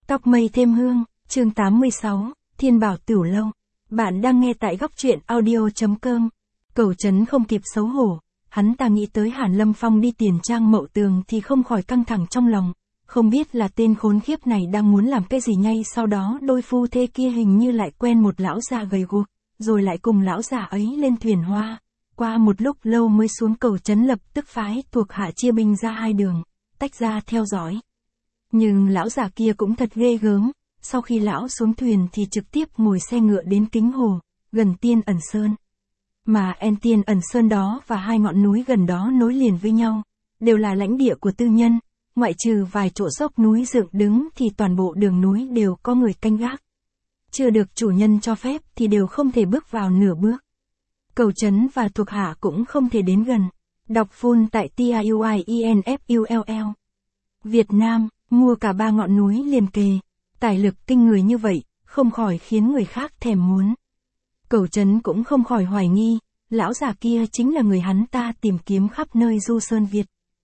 Tóc mây thêm hương, chương 86, Thiên Bảo Tửu Lâu. Bạn đang nghe tại góc truyện audio.com. Cẩu Trấn không kịp xấu hổ, hắn ta nghĩ tới Hàn Lâm Phong đi tiền trang Mậu Tường thì không khỏi căng thẳng trong lòng, không biết là tên khốn khiếp này đang muốn làm cái gì. Ngay sau đó đôi phu thê kia hình như lại quen một lão già gầy guộc, rồi lại cùng lão già ấy lên thuyền hoa. Qua một lúc lâu mới xuống. Cẩu Trấn lập tức phái thuộc hạ chia binh ra hai đường, tách ra theo dõi. Nhưng lão già kia cũng thật ghê gớm, sau khi lão xuống thuyền thì trực tiếp ngồi xe ngựa đến Kính Hồ, gần Tiên Ẩn Sơn. Mà Tiên Ẩn Sơn đó và hai ngọn núi gần đó nối liền với nhau, đều là lãnh địa của tư nhân, ngoại trừ vài chỗ dốc núi dựng đứng thì toàn bộ đường núi đều có người canh gác. Chưa được chủ nhân cho phép thì đều không thể bước vào nửa bước. Cẩu Trấn và thuộc hạ cũng không thể đến gần. Đọc full tại TIUIENFULL. Việt Nam, mua cả ba ngọn núi liền kề, tài lực kinh người như vậy, không khỏi khiến người khác thèm muốn. Cẩu Trấn cũng không khỏi hoài nghi, lão già kia chính là người hắn ta tìm kiếm khắp nơi Du Sơn Việt.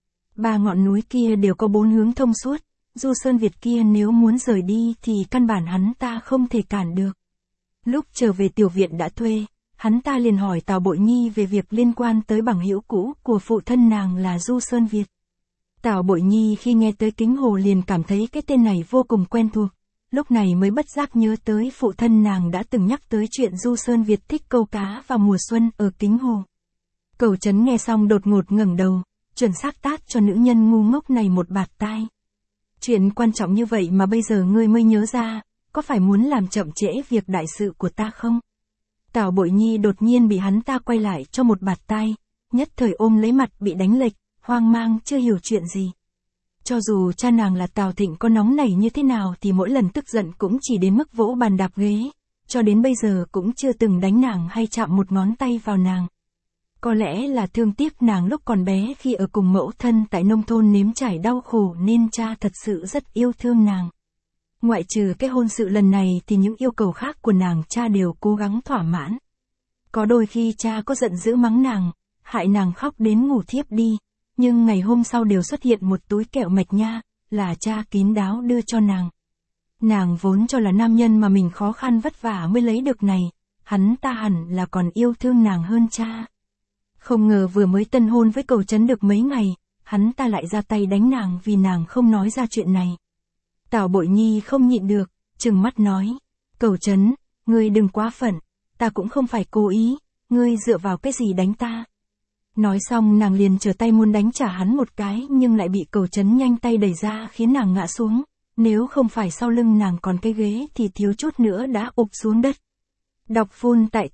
Ba ngọn núi kia đều có bốn hướng thông suốt, Du Sơn Việt kia nếu muốn rời đi thì căn bản hắn ta không thể cản được. Lúc trở về tiểu viện đã thuê, hắn ta liền hỏi Tào Bội Nhi về việc liên quan tới bằng hữu cũ của phụ thân nàng là Du Sơn Việt. Tào Bội Nhi khi nghe tới Kính Hồ liền cảm thấy cái tên này vô cùng quen thuộc, lúc này mới bất giác nhớ tới phụ thân nàng đã từng nhắc tới chuyện Du Sơn Việt thích câu cá vào mùa xuân ở Kính Hồ. Cẩu Trấn nghe xong đột ngột ngẩng đầu, chuẩn xác tát cho nữ nhân ngu ngốc này một bạt tai. Chuyện quan trọng như vậy mà bây giờ ngươi mới nhớ ra, có phải muốn làm chậm trễ việc đại sự của ta không? Tào Bội Nhi đột nhiên bị hắn ta quay lại cho một bạt tai, nhất thời ôm lấy mặt bị đánh lệch, hoang mang chưa hiểu chuyện gì. Cho dù cha nàng là Tào Thịnh có nóng nảy như thế nào thì mỗi lần tức giận cũng chỉ đến mức vỗ bàn đạp ghế, cho đến bây giờ cũng chưa từng đánh nàng hay chạm một ngón tay vào nàng. Có lẽ là thương tiếc nàng lúc còn bé khi ở cùng mẫu thân tại nông thôn nếm trải đau khổ nên cha thật sự rất yêu thương nàng. Ngoại trừ cái hôn sự lần này thì những yêu cầu khác của nàng cha đều cố gắng thỏa mãn. Có đôi khi cha có giận dữ mắng nàng, hại nàng khóc đến ngủ thiếp đi, nhưng ngày hôm sau đều xuất hiện một túi kẹo mạch nha, là cha kín đáo đưa cho nàng. Nàng vốn cho là nam nhân mà mình khó khăn vất vả mới lấy được này, hắn ta hẳn là còn yêu thương nàng hơn cha. Không ngờ vừa mới tân hôn với Cẩu Trấn được mấy ngày, hắn ta lại ra tay đánh nàng vì nàng không nói ra chuyện này. Tào Bội Nhi không nhịn được, trừng mắt nói, Cẩu Trấn, ngươi đừng quá phận, ta cũng không phải cố ý, ngươi dựa vào cái gì đánh ta. Nói xong nàng liền trở tay muốn đánh trả hắn một cái nhưng lại bị Cẩu Trấn nhanh tay đẩy ra khiến nàng ngã xuống, nếu không phải sau lưng nàng còn cái ghế thì thiếu chút nữa đã ụp xuống đất. Đọc full tại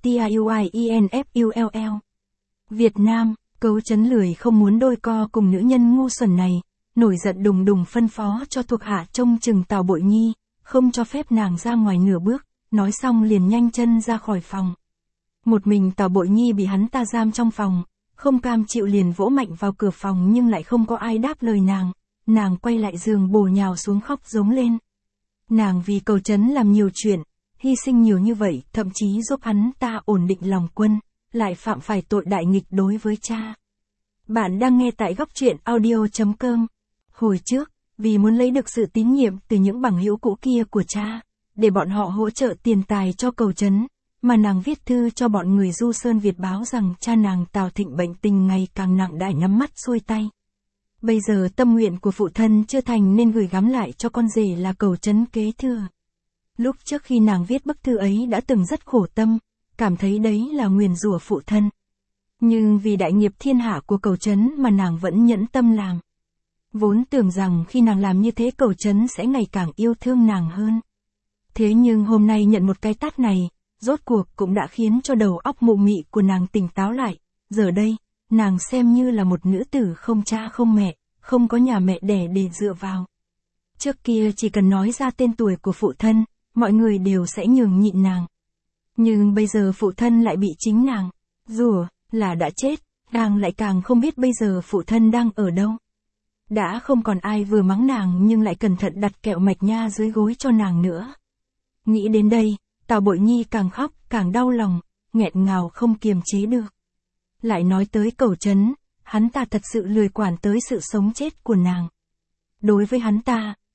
TIUIENFULL. Việt Nam, Cẩu Trấn lười không muốn đôi co cùng nữ nhân ngu xuẩn này, nổi giận đùng đùng phân phó cho thuộc hạ trông chừng Tào Bội Nhi, không cho phép nàng ra ngoài nửa bước, nói xong liền nhanh chân ra khỏi phòng. Một mình Tào Bội Nhi bị hắn ta giam trong phòng, không cam chịu liền vỗ mạnh vào cửa phòng nhưng lại không có ai đáp lời nàng quay lại giường bổ nhào xuống khóc giống lên. Nàng vì Cẩu Trấn làm nhiều chuyện, hy sinh nhiều như vậy, thậm chí giúp hắn ta ổn định lòng quân, lại phạm phải tội đại nghịch đối với cha. Bạn đang nghe tại góc truyện audio.com. Hồi trước, vì muốn lấy được sự tín nhiệm từ những bằng hữu cũ kia của cha, để bọn họ hỗ trợ tiền tài cho Cẩu Trấn, mà nàng viết thư cho bọn người Du Sơn Việt báo rằng cha nàng Tào Thịnh bệnh tình ngày càng nặng đã nhắm mắt xuôi tay. Bây giờ tâm nguyện của phụ thân chưa thành nên gửi gắm lại cho con rể là Cẩu Trấn kế thừa. Lúc trước khi nàng viết bức thư ấy đã từng rất khổ tâm, cảm thấy đấy là nguyền rủa phụ thân. Nhưng vì đại nghiệp thiên hạ của Cẩu Trấn mà nàng vẫn nhẫn tâm làm. Vốn tưởng rằng khi nàng làm như thế Cẩu Trấn sẽ ngày càng yêu thương nàng hơn. Thế nhưng hôm nay nhận một cái tát này, rốt cuộc cũng đã khiến cho đầu óc mụ mị của nàng tỉnh táo lại. Giờ đây, nàng xem như là một nữ tử không cha không mẹ, không có nhà mẹ đẻ để dựa vào. Trước kia chỉ cần nói ra tên tuổi của phụ thân, mọi người đều sẽ nhường nhịn nàng. Nhưng bây giờ phụ thân lại bị chính nàng rủa là đã chết, nàng lại càng không biết bây giờ phụ thân đang ở đâu. Đã không còn ai vừa mắng nàng nhưng lại cẩn thận đặt kẹo mạch nha dưới gối cho nàng nữa. Nghĩ đến đây, Tào Bội Nhi càng khóc càng đau lòng, nghẹn ngào không kiềm chế được. Lại nói tới Cẩu Trấn, hắn ta thật sự lười quản tới sự sống chết của nàng. Đối với hắn ta,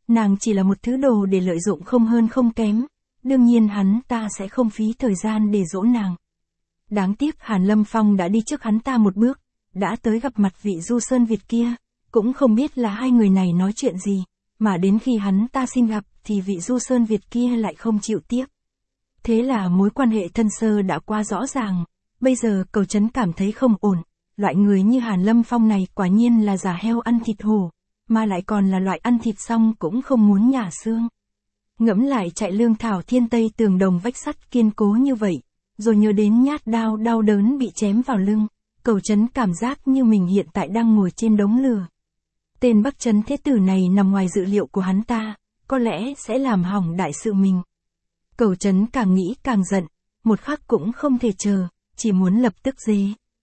nàng chỉ là một thứ đồ để lợi dụng không hơn không kém, đương nhiên hắn ta sẽ không phí thời gian để dỗ nàng. Đáng tiếc Hàn Lâm Phong đã đi trước hắn ta một bước, đã tới gặp mặt vị Du Sơn Việt kia, cũng không biết là hai người này nói chuyện gì, mà đến khi hắn ta xin gặp thì vị Du Sơn Việt kia lại không chịu tiếp. Thế là mối quan hệ thân sơ đã quá rõ ràng, bây giờ Cầu Trấn cảm thấy không ổn, loại người như Hàn Lâm Phong này quả nhiên là giả heo ăn thịt hổ, mà lại còn là loại ăn thịt xong cũng không muốn nhả xương. Ngẫm lại chạy lương thảo thiên tây tường đồng vách sắt kiên cố như vậy, rồi nhớ đến nhát đao đau đớn bị chém vào lưng, Cầu Trấn cảm giác như mình hiện tại đang ngồi trên đống lửa. Tên Bắc Trấn Thế Tử này nằm ngoài dự liệu của hắn ta, có lẽ sẽ làm hỏng đại sự mình. Cầu Trấn càng nghĩ càng giận, một khắc cũng không thể chờ, chỉ muốn lập tức dế.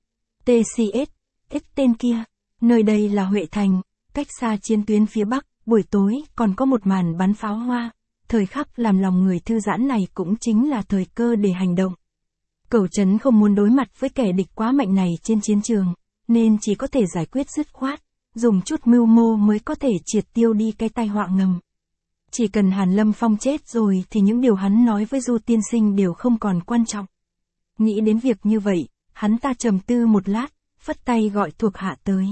TCS, tên kia, nơi đây là Huệ Thành, cách xa chiến tuyến phía Bắc, buổi tối còn có một màn bắn pháo hoa, thời khắc làm lòng người thư giãn này cũng chính là thời cơ để hành động. Cầu Trấn không muốn đối mặt với kẻ địch quá mạnh này trên chiến trường, nên chỉ có thể giải quyết dứt khoát, dùng chút mưu mô mới có thể triệt tiêu đi cái tai họa ngầm. Chỉ cần Hàn Lâm Phong chết rồi thì những điều hắn nói với Du tiên sinh đều không còn quan trọng. Nghĩ đến việc như vậy, hắn ta trầm tư một lát, phất tay gọi thuộc hạ tới.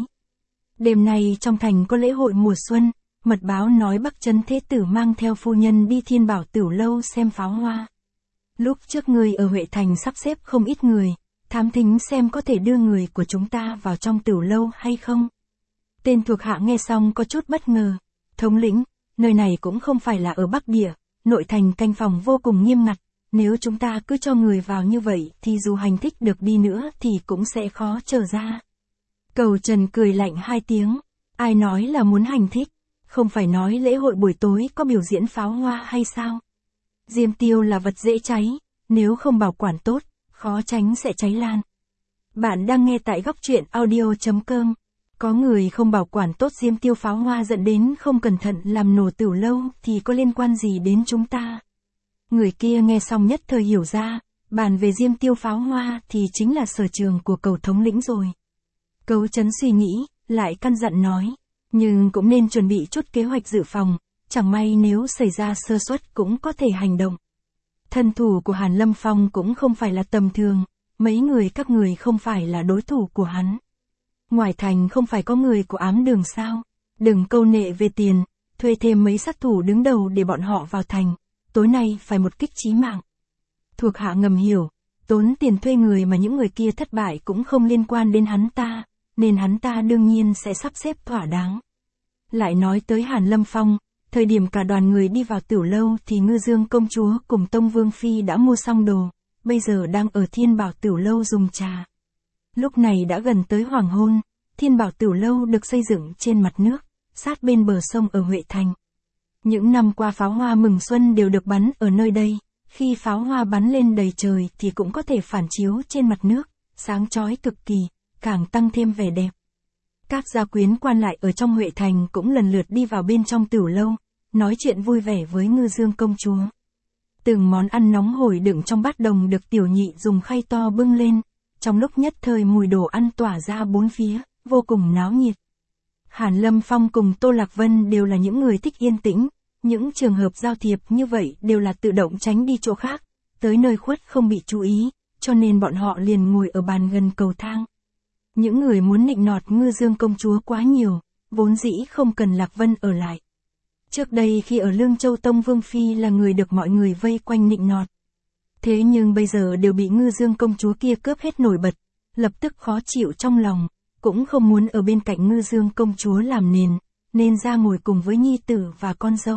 Đêm nay trong thành có lễ hội mùa xuân, mật báo nói Bắc Trấn Thế Tử mang theo phu nhân đi Thiên Bảo Tửu Lâu xem pháo hoa. Lúc trước người ở Huệ Thành sắp xếp không ít người, thám thính xem có thể đưa người của chúng ta vào trong Tửu Lâu hay không. Tên thuộc hạ nghe xong có chút bất ngờ. Thống lĩnh, nơi này cũng không phải là ở Bắc Địa, nội thành canh phòng vô cùng nghiêm ngặt, nếu chúng ta cứ cho người vào như vậy thì dù hành thích được đi nữa thì cũng sẽ khó trở ra. Cầu Trần cười lạnh hai tiếng, ai nói là muốn hành thích, không phải nói lễ hội buổi tối có biểu diễn pháo hoa hay sao? Diêm tiêu là vật dễ cháy, nếu không bảo quản tốt, khó tránh sẽ cháy lan. Bạn đang nghe tại góc truyện audio.com. Có người không bảo quản tốt diêm tiêu pháo hoa dẫn đến không cẩn thận làm nổ Tửu Lâu thì có liên quan gì đến chúng ta? Người kia nghe xong nhất thời hiểu ra, bàn về diêm tiêu pháo hoa thì chính là sở trường của Cầu thống lĩnh rồi. Cầu Trấn suy nghĩ, lại căn dặn nói, nhưng cũng nên chuẩn bị chút kế hoạch dự phòng, chẳng may nếu xảy ra sơ suất cũng có thể hành động. Thân thủ của Hàn Lâm Phong cũng không phải là tầm thường, mấy người các người không phải là đối thủ của hắn. Ngoài thành không phải có người của ám đường sao, đừng câu nệ về tiền, thuê thêm mấy sát thủ đứng đầu để bọn họ vào thành, tối nay phải một kích chí mạng. Thuộc hạ ngầm hiểu, tốn tiền thuê người mà những người kia thất bại cũng không liên quan đến hắn ta, nên hắn ta đương nhiên sẽ sắp xếp thỏa đáng. Lại nói tới Hàn Lâm Phong, thời điểm cả đoàn người đi vào Tửu Lâu thì Ngư Dương công chúa cùng Tông Vương Phi đã mua xong đồ, bây giờ đang ở Thiên Bảo Tửu Lâu dùng trà. Lúc này đã gần tới hoàng hôn, Thiên Bảo Tửu Lâu được xây dựng trên mặt nước, sát bên bờ sông ở Huệ Thành. Những năm qua pháo hoa mừng xuân đều được bắn ở nơi đây, khi pháo hoa bắn lên đầy trời thì cũng có thể phản chiếu trên mặt nước, sáng chói cực kỳ, càng tăng thêm vẻ đẹp. Các gia quyến quan lại ở trong Huệ Thành cũng lần lượt đi vào bên trong Tửu Lâu, nói chuyện vui vẻ với Ngư Dương công chúa. Từng món ăn nóng hổi đựng trong bát đồng được tiểu nhị dùng khay to bưng lên, trong lúc nhất thời mùi đồ ăn tỏa ra bốn phía, vô cùng náo nhiệt. Hàn Lâm Phong cùng Tô Lạc Vân đều là những người thích yên tĩnh, những trường hợp giao thiệp như vậy đều là tự động tránh đi chỗ khác, tới nơi khuất không bị chú ý, cho nên bọn họ liền ngồi ở bàn gần cầu thang. Những người muốn nịnh nọt Ngư Dương công chúa quá nhiều, vốn dĩ không cần Lạc Vân ở lại. Trước đây khi ở Lương Châu Tông Vương Phi là người được mọi người vây quanh nịnh nọt. Thế nhưng bây giờ đều bị Ngư Dương công chúa kia cướp hết nổi bật, lập tức khó chịu trong lòng, cũng không muốn ở bên cạnh Ngư Dương công chúa làm nền, nên ra ngồi cùng với nhi tử và con dâu.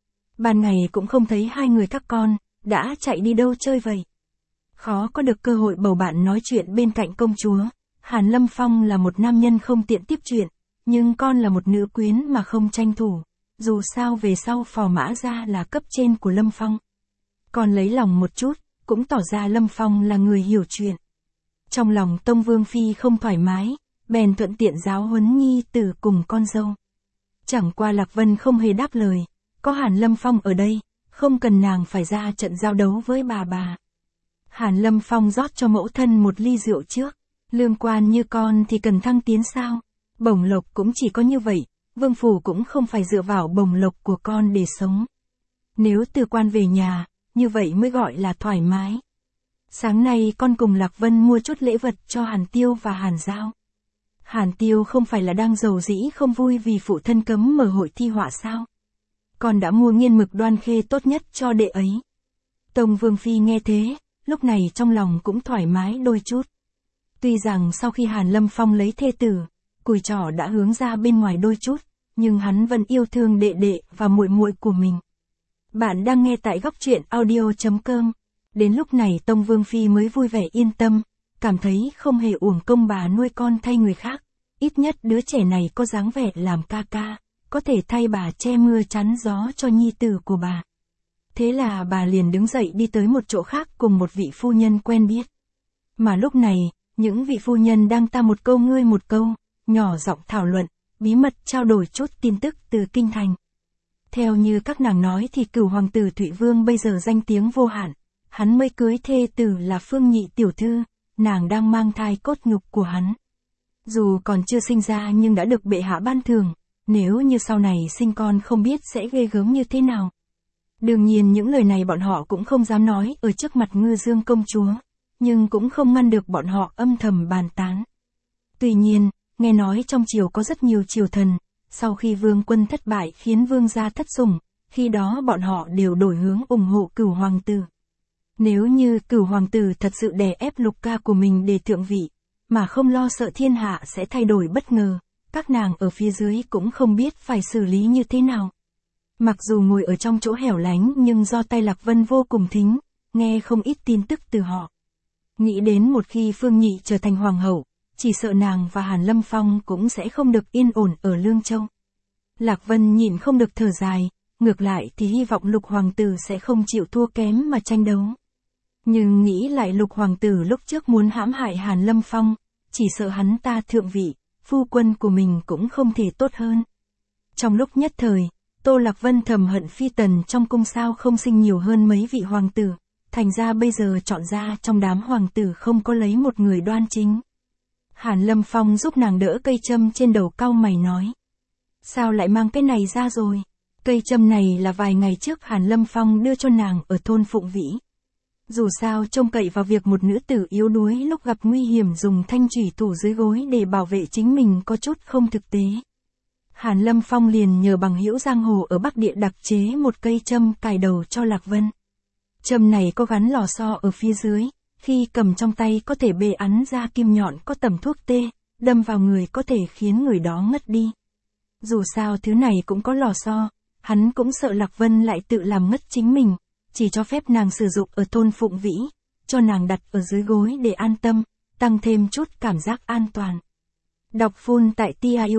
Ban ngày cũng không thấy hai người các con, đã chạy đi đâu chơi vậy. Khó có được cơ hội bầu bạn nói chuyện bên cạnh công chúa. Hàn Lâm Phong là một nam nhân không tiện tiếp chuyện, nhưng con là một nữ quyến mà không tranh thủ, dù sao về sau phò mã ra là cấp trên của Lâm Phong. Con lấy lòng một chút, cũng tỏ ra Lâm Phong là người hiểu chuyện. Trong lòng Tông Vương Phi không thoải mái, bèn thuận tiện giáo huấn nhi tử cùng con dâu. Chẳng qua Lạc Vân không hề đáp lời, có Hàn Lâm Phong ở đây, không cần nàng phải ra trận giao đấu với bà. Hàn Lâm Phong rót cho mẫu thân một ly rượu trước. Lương quan như con thì cần thăng tiến sao? Bổng lộc cũng chỉ có như vậy, vương phủ cũng không phải dựa vào bồng lộc của con để sống. Nếu từ quan về nhà, như vậy mới gọi là thoải mái. Sáng nay con cùng Lạc Vân mua chút lễ vật cho Hàn Tiêu và Hàn Giao. Hàn Tiêu không phải là đang rầu rĩ không vui vì phụ thân cấm mở hội thi họa sao? Con đã mua nghiên mực Đoan Khê tốt nhất cho đệ ấy. Tông Vương Phi nghe thế, lúc này trong lòng cũng thoải mái đôi chút. Tuy rằng sau khi Hàn Lâm Phong lấy thê tử, cùi trỏ đã hướng ra bên ngoài đôi chút, nhưng hắn vẫn yêu thương đệ đệ và muội muội của mình. Bạn đang nghe tại góc truyện audio.com. Đến lúc này Tông Vương Phi mới vui vẻ yên tâm, cảm thấy không hề uổng công bà nuôi con thay người khác. Ít nhất đứa trẻ này có dáng vẻ làm ca ca, có thể thay bà che mưa chắn gió cho nhi tử của bà. Thế là bà liền đứng dậy đi tới một chỗ khác cùng một vị phu nhân quen biết. Mà lúc này, những vị phu nhân đang ta một câu ngươi một câu, nhỏ giọng thảo luận, bí mật trao đổi chút tin tức từ kinh thành. Theo như các nàng nói thì cửu hoàng tử Thụy Vương bây giờ danh tiếng vô hạn, hắn mới cưới thê tử là Phương Nhị tiểu thư, nàng đang mang thai cốt nhục của hắn. Dù còn chưa sinh ra nhưng đã được bệ hạ ban thưởng, nếu như sau này sinh con không biết sẽ ghê gớm như thế nào. Đương nhiên những lời này bọn họ cũng không dám nói ở trước mặt Ngư Dương công chúa, nhưng cũng không ngăn được bọn họ âm thầm bàn tán. Tuy nhiên, nghe nói trong triều có rất nhiều triều thần, sau khi vương quân thất bại khiến vương gia thất sủng, khi đó bọn họ đều đổi hướng ủng hộ cửu hoàng tử. Nếu như cửu hoàng tử thật sự đè ép lục ca của mình để thượng vị, mà không lo sợ thiên hạ sẽ thay đổi bất ngờ, các nàng ở phía dưới cũng không biết phải xử lý như thế nào. Mặc dù ngồi ở trong chỗ hẻo lánh nhưng do tay Lạc Vân vô cùng thính, nghe không ít tin tức từ họ. Nghĩ đến một khi Phương Nhị trở thành hoàng hậu, chỉ sợ nàng và Hàn Lâm Phong cũng sẽ không được yên ổn ở Lương Châu. Lạc Vân nhịn không được thở dài, ngược lại thì hy vọng lục hoàng tử sẽ không chịu thua kém mà tranh đấu. Nhưng nghĩ lại lục hoàng tử lúc trước muốn hãm hại Hàn Lâm Phong, chỉ sợ hắn ta thượng vị, phu quân của mình cũng không thể tốt hơn. Trong lúc nhất thời, Tô Lạc Vân thầm hận phi tần trong cung sao không sinh nhiều hơn mấy vị hoàng tử, thành ra bây giờ chọn ra trong đám hoàng tử không có lấy một người đoan chính. Hàn Lâm Phong giúp nàng đỡ cây châm trên đầu cau mày nói. Sao lại mang cái này ra rồi? Cây châm này là vài ngày trước Hàn Lâm Phong đưa cho nàng ở thôn Phụng Vĩ. Dù sao trông cậy vào việc một nữ tử yếu đuối lúc gặp nguy hiểm dùng thanh chủy thủ dưới gối để bảo vệ chính mình có chút không thực tế. Hàn Lâm Phong liền nhờ bằng hữu giang hồ ở Bắc Địa đặc chế một cây châm cài đầu cho Lạc Vân. Châm này có gắn lò xo ở phía dưới, khi cầm trong tay có thể bê ắn ra kim nhọn có tầm thuốc tê, đâm vào người có thể khiến người đó ngất đi. Dù sao thứ này cũng có lò xo, hắn cũng sợ Lạc Vân lại tự làm ngất chính mình, chỉ cho phép nàng sử dụng ở thôn Phụng Vĩ, cho nàng đặt ở dưới gối để an tâm, tăng thêm chút cảm giác an toàn. Đọc full tại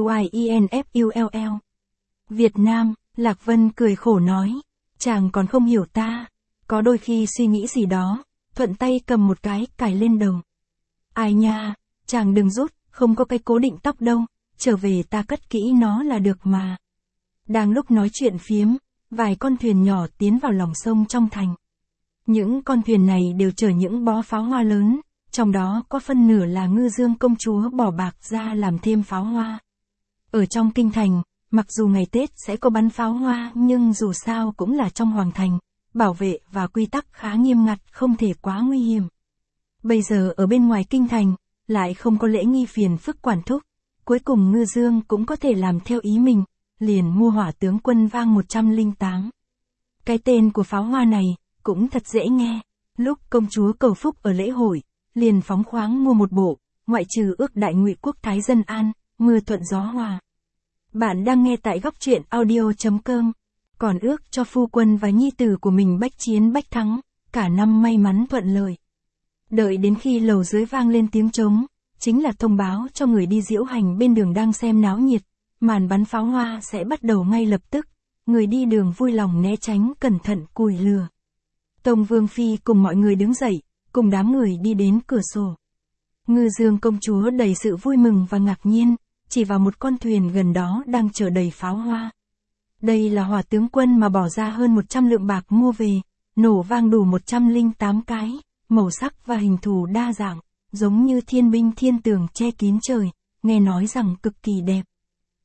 TIUIENFULL. Việt Nam, Lạc Vân cười khổ nói, chàng còn không hiểu ta, có đôi khi suy nghĩ gì đó, thuận tay cầm một cái cài lên đầu. Ai nha, chàng đừng rút, không có cái cố định tóc đâu, trở về ta cất kỹ nó là được mà. Đang lúc nói chuyện phiếm, vài con thuyền nhỏ tiến vào lòng sông trong thành. Những con thuyền này đều chở những bó pháo hoa lớn, trong đó có phân nửa là Ngư Dương công chúa bỏ bạc ra làm thêm pháo hoa. Ở trong kinh thành, mặc dù ngày Tết sẽ có bắn pháo hoa nhưng dù sao cũng là trong hoàng thành, bảo vệ và quy tắc khá nghiêm ngặt không thể quá nguy hiểm. Bây giờ ở bên ngoài kinh thành, lại không có lễ nghi phiền phức quản thúc, cuối cùng Ngư Dương cũng có thể làm theo ý mình, liền mua Hỏa Tướng Quân Vang 108. Cái tên của pháo hoa này, cũng thật dễ nghe, lúc công chúa cầu phúc ở lễ hội, liền phóng khoáng mua một bộ, ngoại trừ ước đại ngụy quốc thái dân an, mưa thuận gió hòa. Bạn đang nghe tại góc truyện audio.com, còn ước cho phu quân và nhi tử của mình bách chiến bách thắng, cả năm may mắn thuận lợi. Đợi đến khi lầu dưới vang lên tiếng trống, chính là thông báo cho người đi diễu hành bên đường đang xem náo nhiệt, màn bắn pháo hoa sẽ bắt đầu ngay lập tức, người đi đường vui lòng né tránh cẩn thận cùi lừa. Tông Vương Phi cùng mọi người đứng dậy, cùng đám người đi đến cửa sổ. Ngư Dương công chúa đầy sự vui mừng và ngạc nhiên, chỉ vào một con thuyền gần đó đang chở đầy pháo hoa. Đây là Hỏa Tướng Quân mà bỏ ra hơn 100 lượng bạc mua về, nổ vang đủ 108 cái, màu sắc và hình thù đa dạng, giống như thiên binh thiên tường che kín trời, nghe nói rằng cực kỳ đẹp.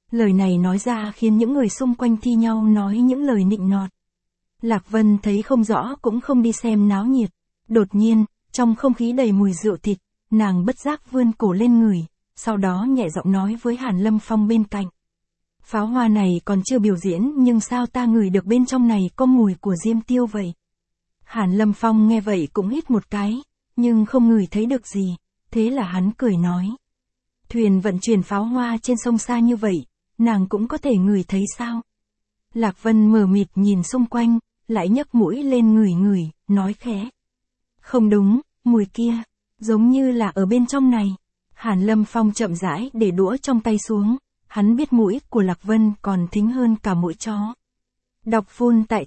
Lời này nói ra khiến những người xung quanh thi nhau nói những lời nịnh nọt. Lạc Vân thấy không rõ cũng không đi xem náo nhiệt. Đột nhiên, trong không khí đầy mùi rượu thịt, nàng bất giác vươn cổ lên ngửi, sau đó nhẹ giọng nói với Hàn Lâm Phong bên cạnh. Pháo hoa này còn chưa biểu diễn nhưng sao ta ngửi được bên trong này có mùi của diêm tiêu vậy? Hàn Lâm Phong nghe vậy cũng hít một cái, nhưng không ngửi thấy được gì, thế là hắn cười nói. Thuyền vận chuyển pháo hoa trên sông xa như vậy, nàng cũng có thể ngửi thấy sao? Lạc Vân mờ mịt nhìn xung quanh, lại nhấc mũi lên ngửi, nói khẽ. Không đúng, mùi kia, giống như là ở bên trong này. Hàn Lâm Phong chậm rãi để đũa trong tay xuống, hắn biết mũi của Lạc Vân còn thính hơn cả mũi chó. Đọc full tại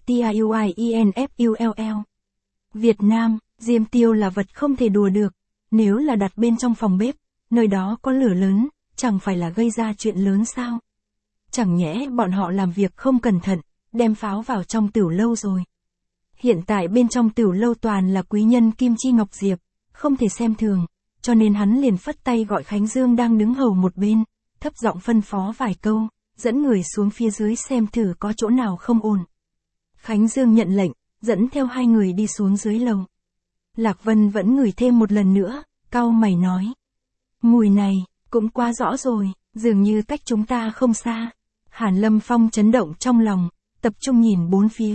TIUIENFULL. Việt Nam, diêm tiêu là vật không thể đùa được, nếu là đặt bên trong phòng bếp, nơi đó có lửa lớn, chẳng phải là gây ra chuyện lớn sao? Chẳng nhẽ bọn họ làm việc không cẩn thận, đem pháo vào trong tửu lâu rồi. Hiện tại bên trong tửu lâu toàn là quý nhân Kim Chi Ngọc Diệp, không thể xem thường, cho nên hắn liền phất tay gọi Khánh Dương đang đứng hầu một bên, thấp giọng phân phó vài câu, dẫn người xuống phía dưới xem thử có chỗ nào không ổn. Khánh Dương nhận lệnh, dẫn theo hai người đi xuống dưới lầu. Lạc Vân vẫn ngửi thêm một lần nữa, cau mày nói. Mùi này, cũng quá rõ rồi, dường như cách chúng ta không xa. Hàn Lâm Phong chấn động trong lòng, tập trung nhìn bốn phía.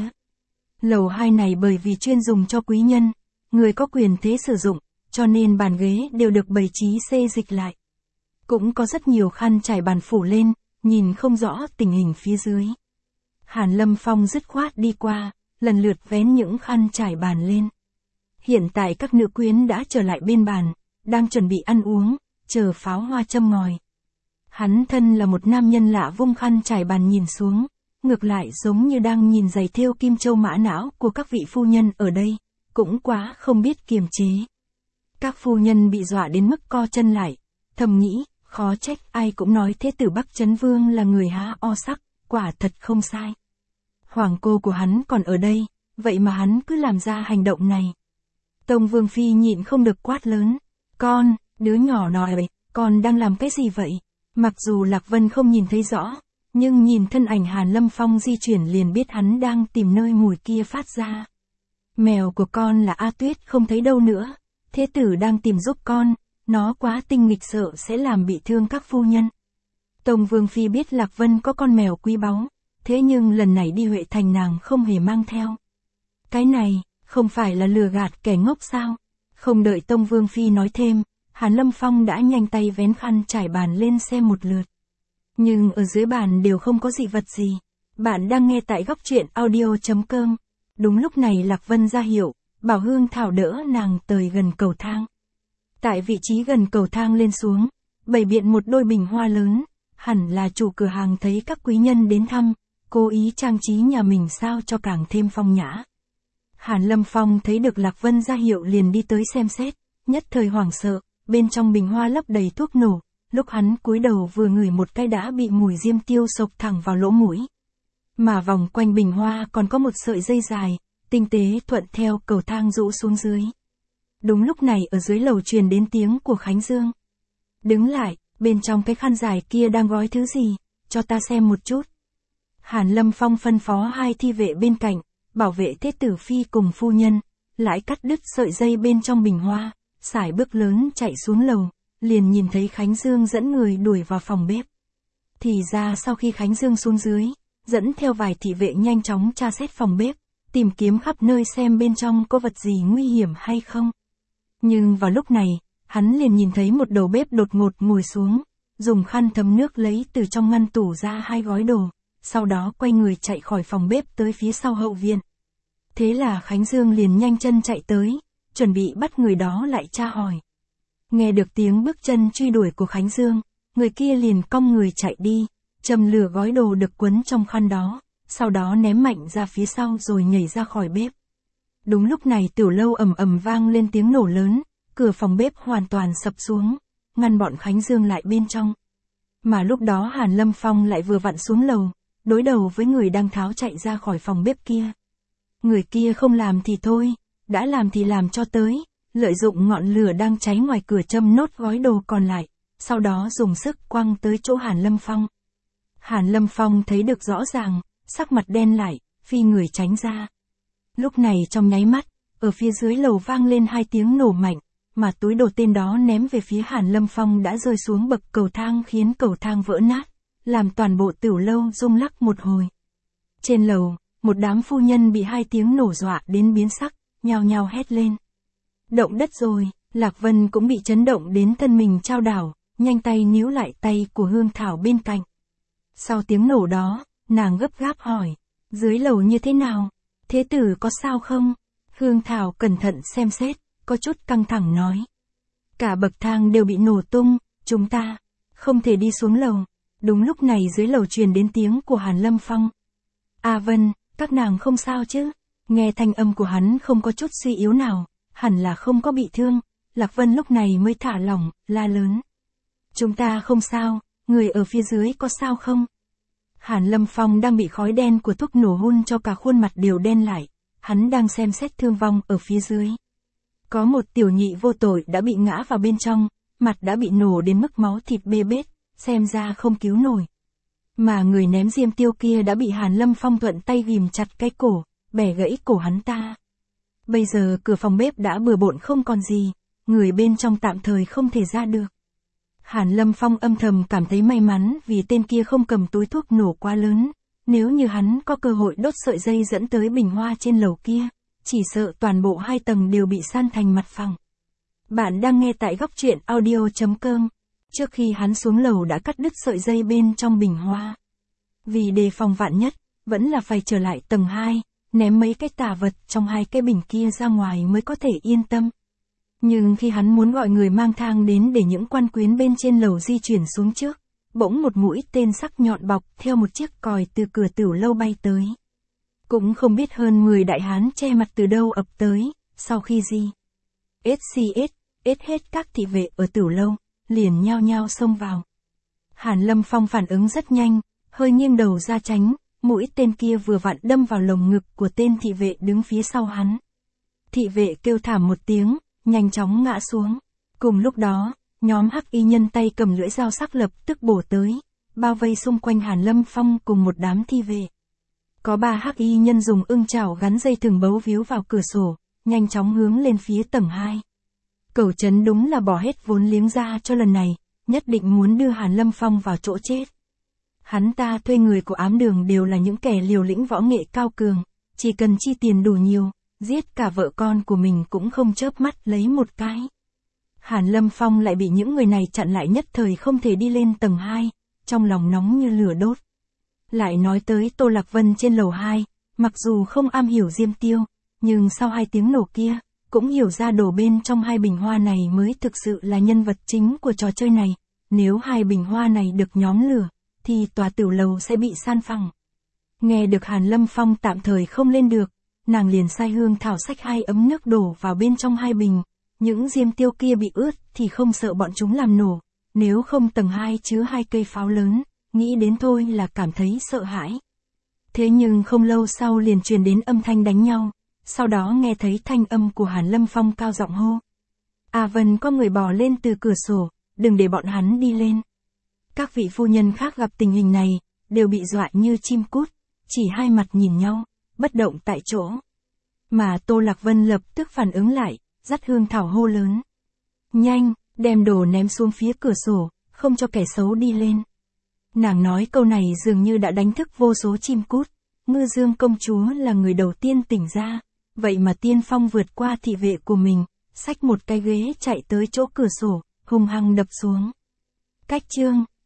Lầu 2 này bởi vì chuyên dùng cho quý nhân, người có quyền thế sử dụng, cho nên bàn ghế đều được bày trí xê dịch lại. Cũng có rất nhiều khăn trải bàn phủ lên, nhìn không rõ tình hình phía dưới. Hàn Lâm Phong dứt khoát đi qua, lần lượt vén những khăn trải bàn lên. Hiện tại các nữ quyến đã trở lại bên bàn, đang chuẩn bị ăn uống, chờ pháo hoa châm ngòi. Hắn thân là một nam nhân lạ vung khăn trải bàn nhìn xuống, ngược lại giống như đang nhìn giày thêu kim châu mã não của các vị phu nhân ở đây, cũng quá không biết kiềm chế. Các phu nhân bị dọa đến mức co chân lại, thầm nghĩ, khó trách ai cũng nói thế tử Bắc Chấn Vương là người há o sắc, quả thật không sai. Hoàng cô của hắn còn ở đây, vậy mà hắn cứ làm ra hành động này. Tông Vương Phi nhịn không được quát lớn, con, đứa nhỏ nòi, con đang làm cái gì vậy? Mặc dù Lạc Vân không nhìn thấy rõ, nhưng nhìn thân ảnh Hàn Lâm Phong di chuyển liền biết hắn đang tìm nơi mùi kia phát ra. Mèo của con là A Tuyết không thấy đâu nữa, thế tử đang tìm giúp con, nó quá tinh nghịch sợ sẽ làm bị thương các phu nhân. Tông Vương Phi biết Lạc Vân có con mèo quý báu, thế nhưng lần này đi Huệ Thành nàng không hề mang theo. Cái này, không phải là lừa gạt kẻ ngốc sao? Không đợi Tông Vương Phi nói thêm, Hàn Lâm Phong đã nhanh tay vén khăn trải bàn lên xem một lượt. Nhưng ở dưới bàn đều không có dị vật gì. Bạn đang nghe tại góc truyện audio.com. Đúng lúc này Lạc Vân ra hiệu, bảo Hương Thảo đỡ nàng tới gần cầu thang. Tại vị trí gần cầu thang lên xuống, bày biện một đôi bình hoa lớn, hẳn là chủ cửa hàng thấy các quý nhân đến thăm, cố ý trang trí nhà mình sao cho càng thêm phong nhã. Hàn Lâm Phong thấy được Lạc Vân ra hiệu liền đi tới xem xét, nhất thời hoảng sợ, bên trong bình hoa lấp đầy thuốc nổ, lúc hắn cúi đầu vừa ngửi một cái đã bị mùi diêm tiêu xộc thẳng vào lỗ mũi. Mà vòng quanh bình hoa còn có một sợi dây dài, tinh tế thuận theo cầu thang rũ xuống dưới. Đúng lúc này ở dưới lầu truyền đến tiếng của Khánh Dương. Đứng lại, bên trong cái khăn dài kia đang gói thứ gì, cho ta xem một chút. Hàn Lâm Phong phân phó hai thi vệ bên cạnh, bảo vệ thế tử phi cùng phu nhân, lại cắt đứt sợi dây bên trong bình hoa, sải bước lớn chạy xuống lầu, liền nhìn thấy Khánh Dương dẫn người đuổi vào phòng bếp. Thì ra sau khi Khánh Dương xuống dưới, dẫn theo vài thị vệ nhanh chóng tra xét phòng bếp, tìm kiếm khắp nơi xem bên trong có vật gì nguy hiểm hay không. Nhưng vào lúc này, hắn liền nhìn thấy một đầu bếp đột ngột ngồi xuống, dùng khăn thấm nước lấy từ trong ngăn tủ ra hai gói đồ, sau đó quay người chạy khỏi phòng bếp tới phía sau hậu viện. Thế là Khánh Dương liền nhanh chân chạy tới, chuẩn bị bắt người đó lại tra hỏi. Nghe được tiếng bước chân truy đuổi của Khánh Dương, người kia liền cong người chạy đi, châm lửa gói đồ được quấn trong khăn đó, sau đó ném mạnh ra phía sau rồi nhảy ra khỏi bếp. Đúng lúc này tiểu lâu ầm ầm vang lên tiếng nổ lớn, cửa phòng bếp hoàn toàn sập xuống, ngăn bọn Khánh Dương lại bên trong. Mà lúc đó Hàn Lâm Phong lại vừa vặn xuống lầu, đối đầu với người đang tháo chạy ra khỏi phòng bếp kia. Người kia không làm thì thôi, đã làm thì làm cho tới, lợi dụng ngọn lửa đang cháy ngoài cửa châm nốt gói đồ còn lại, sau đó dùng sức quăng tới chỗ Hàn Lâm Phong. Hàn Lâm Phong thấy được rõ ràng, sắc mặt đen lại, phi người tránh ra. Lúc này trong nháy mắt, ở phía dưới lầu vang lên 2 tiếng nổ mạnh, mà túi đồ tên đó ném về phía Hàn Lâm Phong đã rơi xuống bậc cầu thang khiến cầu thang vỡ nát, làm toàn bộ tiểu lâu rung lắc một hồi. Trên lầu, một đám phu nhân bị 2 tiếng nổ dọa đến biến sắc, nhao nhao hét lên. Động đất rồi, Lạc Vân cũng bị chấn động đến thân mình chao đảo, nhanh tay níu lại tay của Hương Thảo bên cạnh. Sau tiếng nổ đó, nàng gấp gáp hỏi, dưới lầu như thế nào? Thế tử có sao không? Hương Thảo cẩn thận xem xét, có chút căng thẳng nói. Cả bậc thang đều bị nổ tung, chúng ta không thể đi xuống lầu. Đúng lúc này dưới lầu truyền đến tiếng của Hàn Lâm Phong. A Vân, các nàng không sao chứ? Nghe thanh âm của hắn không có chút suy yếu nào, hẳn là không có bị thương. Lạc Vân lúc này mới thả lỏng, la lớn. Chúng ta không sao, người ở phía dưới có sao không? Hàn Lâm Phong đang bị khói đen của thuốc nổ hun cho cả khuôn mặt đều đen lại, hắn đang xem xét thương vong ở phía dưới. Có một tiểu nhị vô tội đã bị ngã vào bên trong, mặt đã bị nổ đến mức máu thịt bê bết, xem ra không cứu nổi. Mà người ném diêm tiêu kia đã bị Hàn Lâm Phong thuận tay ghìm chặt cái cổ, bẻ gãy cổ hắn ta. Bây giờ cửa phòng bếp đã bừa bộn không còn gì, người bên trong tạm thời không thể ra được. Hàn Lâm Phong âm thầm cảm thấy may mắn vì tên kia không cầm túi thuốc nổ quá lớn, nếu như hắn có cơ hội đốt sợi dây dẫn tới bình hoa trên lầu kia, chỉ sợ toàn bộ 2 tầng đều bị san thành mặt phẳng. Bạn đang nghe tại góc truyện audio.com. Trước khi hắn xuống lầu đã cắt đứt sợi dây bên trong bình hoa. Vì đề phòng vạn nhất, vẫn là phải trở lại tầng 2, ném mấy cái tà vật trong 2 cái bình kia ra ngoài mới có thể yên tâm. Nhưng khi hắn muốn gọi người mang thang đến để những quan quyến bên trên lầu di chuyển xuống trước, bỗng một mũi tên sắc nhọn bọc theo một chiếc còi từ cửa tiểu lâu bay tới. Cũng không biết hơn 10 đại hán che mặt từ đâu ập tới, sau khi hết các thị vệ ở tiểu lâu, liền nhao nhao xông vào. Hàn Lâm Phong phản ứng rất nhanh, hơi nghiêng đầu ra tránh, mũi tên kia vừa vặn đâm vào lồng ngực của tên thị vệ đứng phía sau hắn. Thị vệ kêu thảm một tiếng, nhanh chóng ngã xuống. Cùng lúc đó, nhóm hắc y nhân tay cầm lưỡi dao sắc lập tức bổ tới, bao vây xung quanh Hàn Lâm Phong cùng một đám thi vệ. Có 3 hắc y nhân dùng ưng chảo gắn dây thừng bấu víu vào cửa sổ, nhanh chóng hướng lên phía tầng 2. Cẩu Trấn đúng là bỏ hết vốn liếng ra cho lần này, nhất định muốn đưa Hàn Lâm Phong vào chỗ chết. Hắn ta thuê người của ám đường đều là những kẻ liều lĩnh võ nghệ cao cường, chỉ cần chi tiền đủ nhiều, giết cả vợ con của mình cũng không chớp mắt lấy một cái. Hàn Lâm Phong lại bị những người này chặn lại nhất thời không thể đi lên tầng 2, trong lòng nóng như lửa đốt. Lại nói tới Tô Lạc Vân trên lầu 2, mặc dù không am hiểu diêm tiêu, nhưng sau 2 tiếng nổ kia, cũng hiểu ra đồ bên trong 2 bình hoa này mới thực sự là nhân vật chính của trò chơi này. Nếu 2 bình hoa này được nhóm lửa, thì tòa tiểu lầu sẽ bị san phẳng. Nghe được Hàn Lâm Phong tạm thời không lên được, nàng liền sai Hương Thảo xách 2 ấm nước đổ vào bên trong 2 bình. Những diêm tiêu kia bị ướt thì không sợ bọn chúng làm nổ, nếu không tầng 2 chứa 2 cây pháo lớn, nghĩ đến thôi là cảm thấy sợ hãi. Thế nhưng không lâu sau liền truyền đến âm thanh đánh nhau, sau đó nghe thấy thanh âm của Hàn Lâm Phong cao giọng hô. A Vân, có người bò lên từ cửa sổ, đừng để bọn hắn đi lên. Các vị phu nhân khác gặp tình hình này, đều bị dọa như chim cút, chỉ hai mặt nhìn nhau, bất động tại chỗ. Mà Tô Lạc Vân lập tức phản ứng lại, dắt Hương Thảo hô lớn. Nhanh, đem đồ ném xuống phía cửa sổ, không cho kẻ xấu đi lên. Nàng nói câu này dường như đã đánh thức vô số chim cút. Ngư Dương công chúa là người đầu tiên tỉnh ra, vậy mà tiên phong vượt qua thị vệ của mình, xách một cái ghế chạy tới chỗ cửa sổ, hung hăng đập xuống. Cách chương